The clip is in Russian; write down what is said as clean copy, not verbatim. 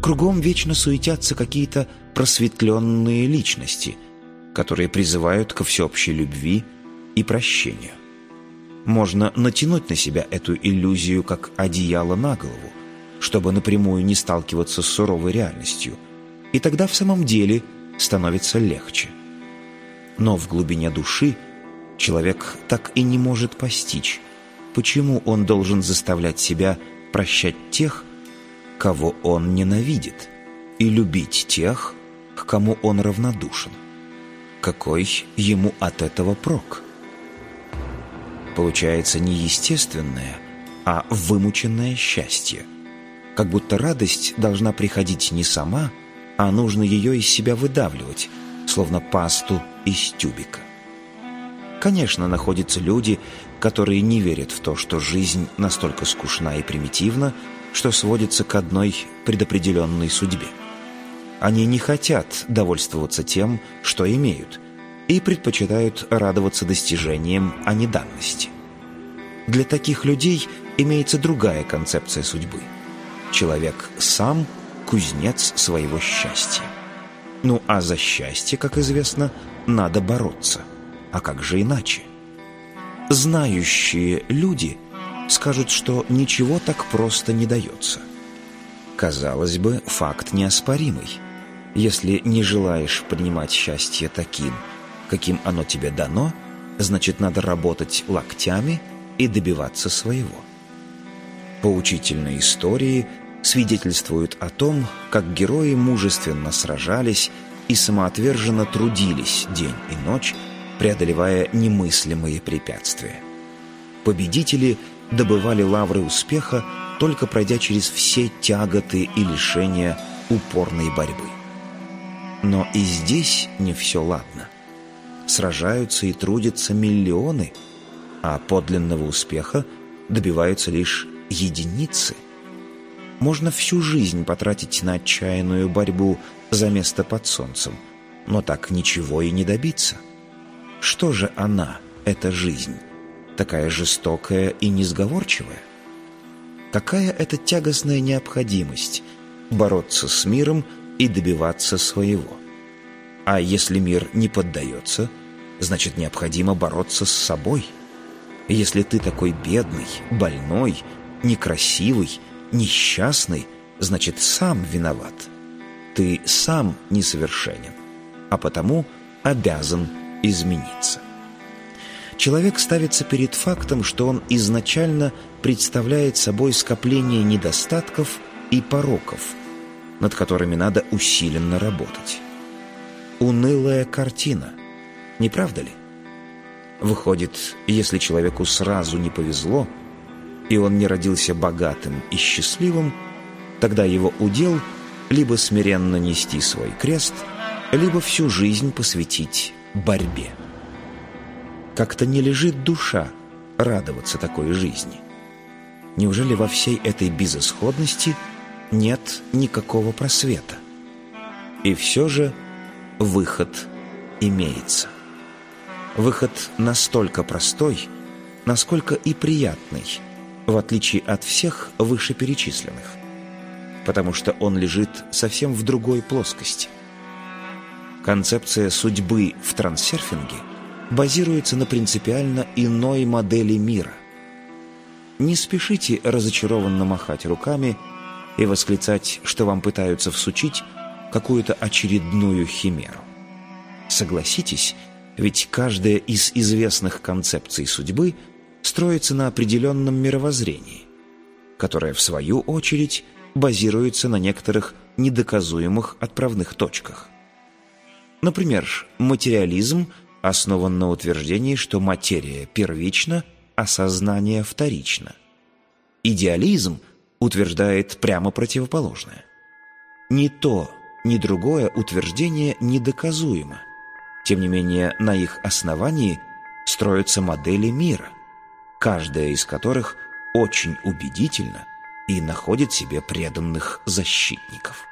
Кругом вечно суетятся какие-то просветленные личности, которые призывают ко всеобщей любви и прощению. Можно натянуть на себя эту иллюзию как одеяло на голову, чтобы напрямую не сталкиваться с суровой реальностью, и тогда в самом деле становится легче. Но в глубине души человек так и не может постичь, почему он должен заставлять себя прощать тех, кого он ненавидит, и любить тех, к кому он равнодушен. Какой ему от этого прок? Получается не естественное, а вымученное счастье. Как будто радость должна приходить не сама, а нужно ее из себя выдавливать, словно пасту из тюбика. Конечно, находятся люди, которые не верят в то, что жизнь настолько скучна и примитивна, что сводится к одной предопределенной судьбе. Они не хотят довольствоваться тем, что имеют, и предпочитают радоваться достижениям, а не данности. Для таких людей имеется другая концепция судьбы. Человек сам кузнец своего счастья. Ну а за счастье, как известно, надо бороться. А как же иначе? Знающие люди скажут, что ничего так просто не дается. Казалось бы, факт неоспоримый. Если не желаешь принимать счастье таким, каким оно тебе дано, значит, надо работать локтями и добиваться своего. Поучительные истории свидетельствуют о том, как герои мужественно сражались и самоотверженно трудились день и ночь, преодолевая немыслимые препятствия. Победители добывали лавры успеха, только пройдя через все тяготы и лишения упорной борьбы. Но и здесь не все ладно. Сражаются и трудятся миллионы, а подлинного успеха добиваются лишь единицы. Можно всю жизнь потратить на отчаянную борьбу за место под солнцем, но так ничего и не добиться. Что же она, эта жизнь, такая жестокая и несговорчивая? Какая это тягостная необходимость бороться с миром и добиваться своего? А если мир не поддается, значит, необходимо бороться с собой. Если ты такой бедный, больной, некрасивый, несчастный, значит, сам виноват. Ты сам несовершенен, а потому обязан измениться. Человек ставится перед фактом, что он изначально представляет собой скопление недостатков и пороков, над которыми надо усиленно работать. Унылая картина, не правда ли? Выходит, если человеку сразу не повезло, и он не родился богатым и счастливым, тогда его удел либо смиренно нести свой крест, либо всю жизнь посвятить борьбе. Как-то не лежит душа радоваться такой жизни. Неужели во всей этой безысходности нет никакого просвета? И все же выход имеется. Выход настолько простой, насколько и приятный, в отличие от всех вышеперечисленных, потому что он лежит совсем в другой плоскости. Концепция судьбы в трансерфинге базируется на принципиально иной модели мира. Не спешите разочарованно махать руками и восклицать, что вам пытаются всучить какую-то очередную химеру. Согласитесь, ведь каждая из известных концепций судьбы строится на определенном мировоззрении, которое, в свою очередь, базируется на некоторых недоказуемых отправных точках. Например, материализм основан на утверждении, что материя первична, а сознание вторично. Идеализм утверждает прямо противоположное. Ни то, ни другое утверждение недоказуемо. Тем не менее, на их основании строятся модели мира, каждая из которых очень убедительна и находит себе преданных защитников.